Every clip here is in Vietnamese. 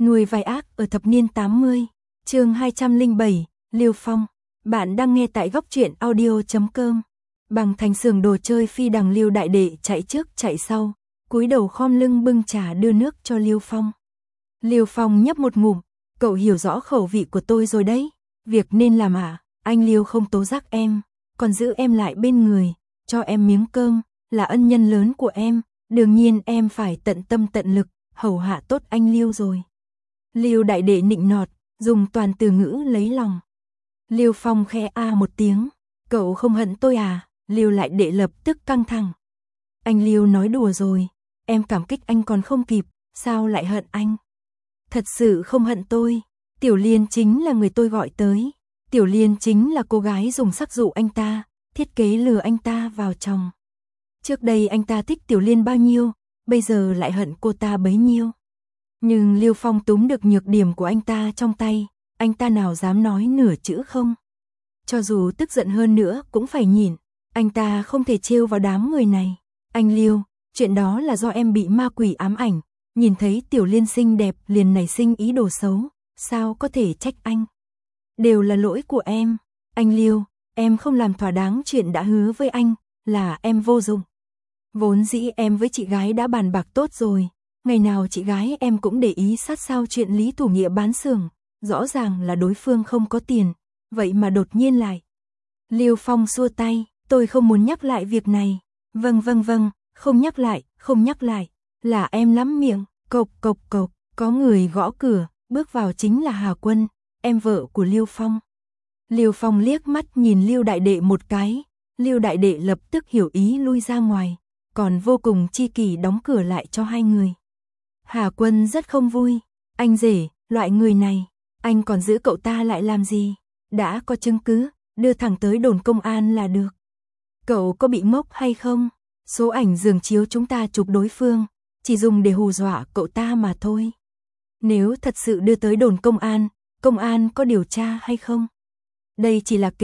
Nuôi vai ác ở thập niên 80, chương 207, Liêu Phong. Bạn đang nghe tại góc truyện audio.com. Bằng thành xưởng đồ chơi phi đằng Liêu đại đệ chạy trước chạy sau, cúi đầu khom lưng bưng trà đưa nước cho Liêu Phong. Liêu Phong nhấp một ngụm, cậu hiểu rõ khẩu vị của tôi rồi đấy. Việc nên làm anh Liêu không tố giác em, còn giữ em lại bên người, cho em miếng cơm, là ân nhân lớn của em, đương nhiên em phải tận tâm tận lực, hầu hạ tốt anh Liêu rồi. Liêu đại đệ nịnh nọt, dùng toàn từ ngữ lấy lòng. Liêu Phong khẽ một tiếng, cậu không hận tôi à? Liêu lại đệ lập tức căng thẳng. Anh Liêu nói đùa rồi, em cảm kích anh còn không kịp, sao lại hận anh? Thật sự không hận tôi, Tiểu Liên chính là người tôi gọi tới. Tiểu Liên chính là cô gái dùng sắc dụ anh ta, thiết kế lừa anh ta vào chồng. Trước đây anh ta thích Tiểu Liên bao nhiêu, bây giờ lại hận cô ta bấy nhiêu. Nhưng Liêu Phong túm được nhược điểm của anh ta trong tay, anh ta nào dám nói nửa chữ không. Cho dù tức giận hơn nữa cũng phải nhịn, anh ta không thể trêu vào đám người này. Anh Liêu, chuyện đó là do em bị ma quỷ ám ảnh, nhìn thấy Tiểu Liên xinh đẹp liền nảy sinh ý đồ xấu, sao có thể trách anh. Đều là lỗi của em, anh Liêu, em không làm thỏa đáng chuyện đã hứa với anh, là em vô dụng. Vốn dĩ em với chị gái đã bàn bạc tốt rồi, ngày nào chị gái em cũng để ý sát sao chuyện Lý Thủ Nghĩa bán xưởng, rõ ràng là đối phương không có tiền, vậy mà đột nhiên lại. Liêu Phong xua tay, tôi không muốn nhắc lại việc này. Vâng, không nhắc lại, là em lắm miệng. Cộc cộc cộc, có người gõ cửa, bước vào chính là Hà Quân, em vợ của Liêu Phong. Liêu Phong liếc mắt nhìn Liêu đại đệ một cái, Liêu đại đệ lập tức hiểu ý lui ra ngoài, còn vô cùng chi kỷ đóng cửa lại cho hai người. Hà Quân rất không vui, anh rể, loại người này, anh còn giữ cậu ta lại làm gì? Đã có chứng cứ, đưa thẳng tới đồn công an là được. Cậu có bị ngốc hay không? Số ảnh giường chiếu chúng ta chụp đối phương, chỉ dùng để hù dọa cậu ta mà thôi. Nếu thật sự đưa tới đồn công an có điều tra hay không? Đây chỉ là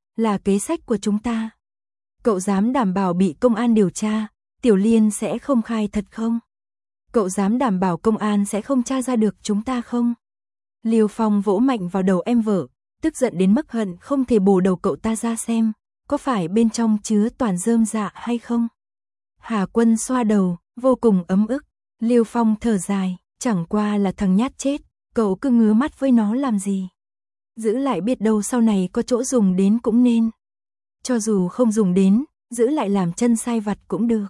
kế sách của chúng ta. Cậu dám đảm bảo bị công an điều tra, Tiểu Liên sẽ không khai thật không? Cậu dám đảm bảo công an sẽ không tra ra được chúng ta không? Liêu Phong vỗ mạnh vào đầu em vợ, tức giận đến mức hận không thể bổ đầu cậu ta ra xem, có phải bên trong chứa toàn rơm dạ hay không? Hà Quân xoa đầu, vô cùng ấm ức. Liêu Phong thở dài, chẳng qua là thằng nhát chết, cậu cứ ngứa mắt với nó làm gì? Giữ lại biết đâu sau này có chỗ dùng đến cũng nên. Cho dù không dùng đến, giữ lại làm chân sai vặt cũng được.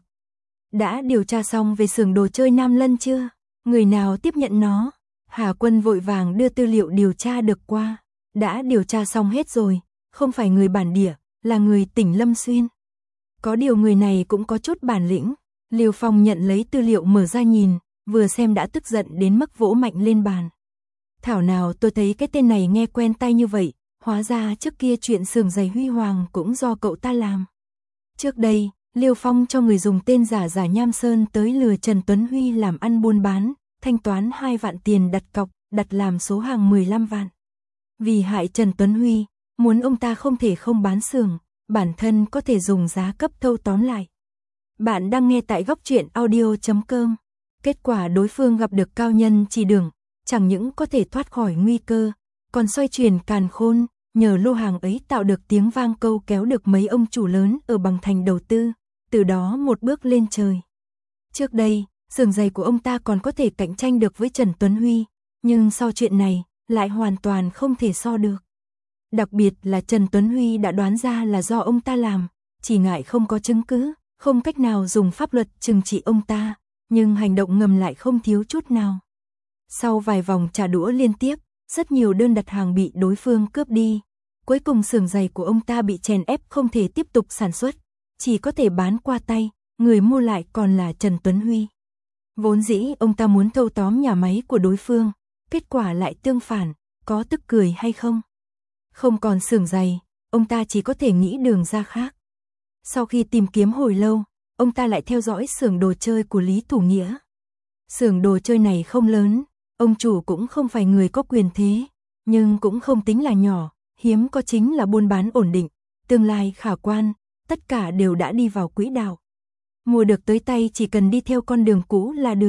Đã điều tra xong về xưởng đồ chơi Nam Lân chưa? Người nào tiếp nhận nó? Hà Quân vội vàng đưa tư liệu điều tra được qua. Đã điều tra xong hết rồi, không phải người bản địa, là người tỉnh Lâm Xuyên. Có điều người này cũng có chút bản lĩnh. Liêu Phong nhận lấy tư liệu mở ra nhìn, vừa xem đã tức giận đến mức vỗ mạnh lên bàn. Thảo nào tôi thấy cái tên này nghe quen tai như vậy, hóa ra trước kia chuyện xưởng giày Huy Hoàng cũng do cậu ta làm. Trước đây, Liêu Phong cho người dùng tên giả Nham Sơn tới lừa Trần Tuấn Huy làm ăn buôn bán, thanh toán 2 vạn tiền đặt cọc, đặt làm số hàng 15 vạn. Vì hại Trần Tuấn Huy, muốn ông ta không thể không bán xưởng, bản thân có thể dùng giá cấp thâu tóm lại. Bạn đang nghe tại góc truyện audio.com. Kết quả đối phương gặp được cao nhân chỉ đường, chẳng những có thể thoát khỏi nguy cơ, còn xoay chuyển càn khôn, nhờ lô hàng ấy tạo được tiếng vang câu kéo được mấy ông chủ lớn ở Bằng Thành đầu tư, từ đó một bước lên trời. Trước đây, xưởng giày của ông ta còn có thể cạnh tranh được với Trần Tuấn Huy, nhưng sau chuyện này, lại hoàn toàn không thể so được. Đặc biệt là Trần Tuấn Huy đã đoán ra là do ông ta làm, chỉ ngại không có chứng cứ, không cách nào dùng pháp luật trừng trị ông ta, nhưng hành động ngầm lại không thiếu chút nào. Sau vài vòng trả đũa liên tiếp, rất nhiều đơn đặt hàng bị đối phương cướp đi. Cuối cùng xưởng giày của ông ta bị chèn ép không thể tiếp tục sản xuất, chỉ có thể bán qua tay, người mua lại còn là Trần Tuấn Huy. Vốn dĩ ông ta muốn thâu tóm nhà máy của đối phương, kết quả lại tương phản, có tức cười hay không? Không còn xưởng giày, ông ta chỉ có thể nghĩ đường ra khác. Sau khi tìm kiếm hồi lâu, ông ta lại theo dõi xưởng đồ chơi của Lý Thủ Nghĩa. Xưởng đồ chơi này không lớn, ông chủ cũng không phải người có quyền thế, nhưng cũng không tính là nhỏ, hiếm có chính là buôn bán ổn định, tương lai khả quan, tất cả đều đã đi vào quỹ đạo. Mua được tới tay chỉ cần đi theo con đường cũ là được,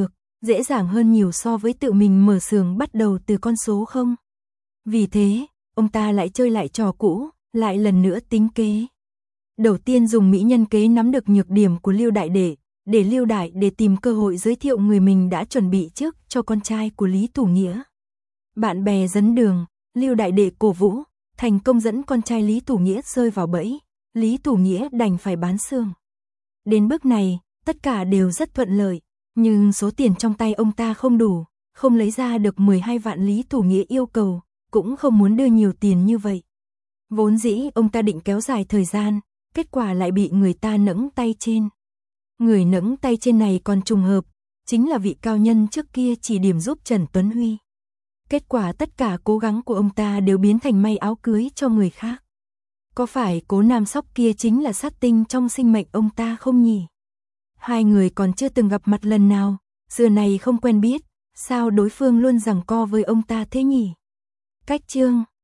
dễ dàng hơn nhiều so với tự mình mở xưởng bắt đầu từ con số 0. Vì thế, ông ta lại chơi lại trò cũ, lại lần nữa tính kế. Đầu tiên dùng mỹ nhân kế nắm được nhược điểm của Lưu Đại Đệ, để Lưu Đại Đệ tìm cơ hội giới thiệu người mình đã chuẩn bị trước cho con trai của Lý Thủ Nghĩa. Bạn bè dẫn đường, Lưu Đại Đệ cổ vũ, thành công dẫn con trai Lý Thủ Nghĩa rơi vào bẫy, Lý Thủ Nghĩa đành phải bán xưởng. Đến bước này, tất cả đều rất thuận lợi, nhưng số tiền trong tay ông ta không đủ, không lấy ra được 12 vạn Lý Thủ Nghĩa yêu cầu, cũng không muốn đưa nhiều tiền như vậy. Vốn dĩ ông ta định kéo dài thời gian, kết quả lại bị người ta nẫng tay trên. Người nẫng tay trên này còn trùng hợp, chính là vị cao nhân trước kia chỉ điểm giúp Trần Tuấn Huy. Kết quả tất cả cố gắng của ông ta đều biến thành may áo cưới cho người khác. Có phải Cố Nam Sóc kia chính là sát tinh trong sinh mệnh ông ta không nhỉ? Hai người còn chưa từng gặp mặt lần nào, xưa này không quen biết, sao đối phương luôn giằng co với ông ta thế nhỉ? Cách chương